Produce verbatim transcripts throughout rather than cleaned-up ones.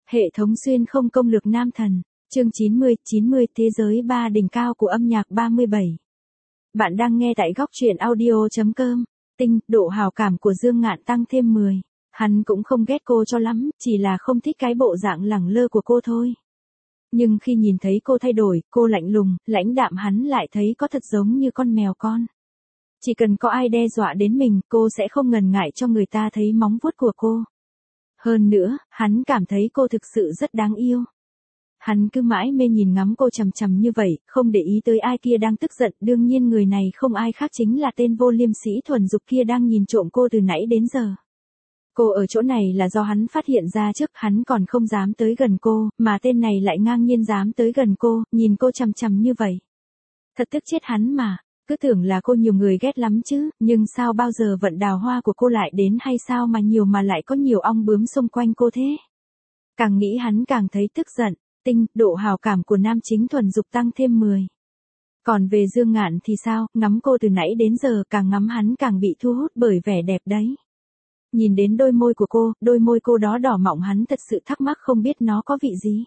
Hệ thống xuyên không công lược nam thần. Chương chín mươi, chín mươi Thế giới ba đỉnh cao của âm nhạc ba mươi bảy. Bạn đang nghe tại góc truyện audio.com. Tinh, độ hào cảm của Dương Ngạn tăng thêm mười. Hắn cũng không ghét cô cho lắm, chỉ là không thích cái bộ dạng lẳng lơ của cô thôi. Nhưng khi nhìn thấy cô thay đổi, cô lạnh lùng, lãnh đạm, hắn lại thấy có thật giống như con mèo con. Chỉ cần có ai đe dọa đến mình, cô sẽ không ngần ngại cho người ta thấy móng vuốt của cô. Hơn nữa, hắn cảm thấy cô thực sự rất đáng yêu. Hắn cứ mãi mê nhìn ngắm cô chằm chằm như vậy, không để ý tới ai kia đang tức giận, đương nhiên người này không ai khác chính là tên vô liêm sĩ thuần dục kia đang nhìn trộm cô từ nãy đến giờ. Cô ở chỗ này là do hắn phát hiện ra trước, hắn còn không dám tới gần cô, mà tên này lại ngang nhiên dám tới gần cô, nhìn cô chằm chằm như vậy. Thật tức chết hắn mà, cứ tưởng là cô nhiều người ghét lắm chứ, nhưng sao bao giờ vận đào hoa của cô lại đến hay sao mà nhiều mà lại có nhiều ong bướm xung quanh cô thế? Càng nghĩ hắn càng thấy tức giận. Tinh, độ hào cảm của nam chính thuần dục tăng thêm mười. Còn về Dương Ngạn thì sao, ngắm cô từ nãy đến giờ, càng ngắm hắn càng bị thu hút bởi vẻ đẹp đấy. Nhìn đến đôi môi của cô, đôi môi cô đó đỏ mọng, hắn thật sự thắc mắc không biết nó có vị gì.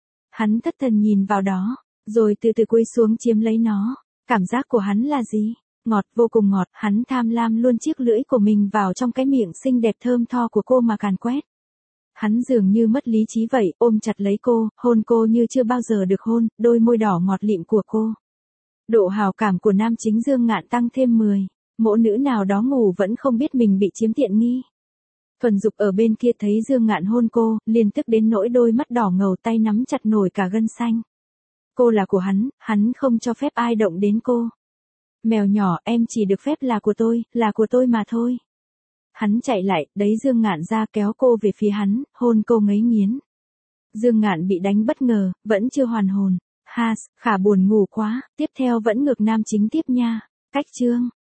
Hắn thất thần nhìn vào đó, rồi từ từ cúi xuống chiếm lấy nó. Cảm giác của hắn là gì? Ngọt, vô cùng ngọt, hắn tham lam luôn chiếc lưỡi của mình vào trong cái miệng xinh đẹp thơm tho của cô mà càn quét. Hắn dường như mất lý trí vậy, ôm chặt lấy cô, hôn cô như chưa bao giờ được hôn, đôi môi đỏ ngọt lịm của cô. Độ hào cảm của nam chính Dương Ngạn tăng thêm mười. Mỗ nữ nào đó ngủ vẫn không biết mình bị chiếm tiện nghi. Thuần dục ở bên kia thấy Dương Ngạn hôn cô, liền tức đến nỗi đôi mắt đỏ ngầu, tay nắm chặt nổi cả gân xanh. Cô là của hắn, hắn không cho phép ai động đến cô. Mèo nhỏ, em chỉ được phép là của tôi, là của tôi mà thôi. Hắn chạy lại, đẩy Dương Ngạn ra, kéo cô về phía hắn, hôn cô ngấy nghiến. Dương Ngạn bị đánh bất ngờ, vẫn chưa hoàn hồn. Ha, khả buồn ngủ quá, tiếp theo vẫn ngược nam chính tiếp nha. Cách chương.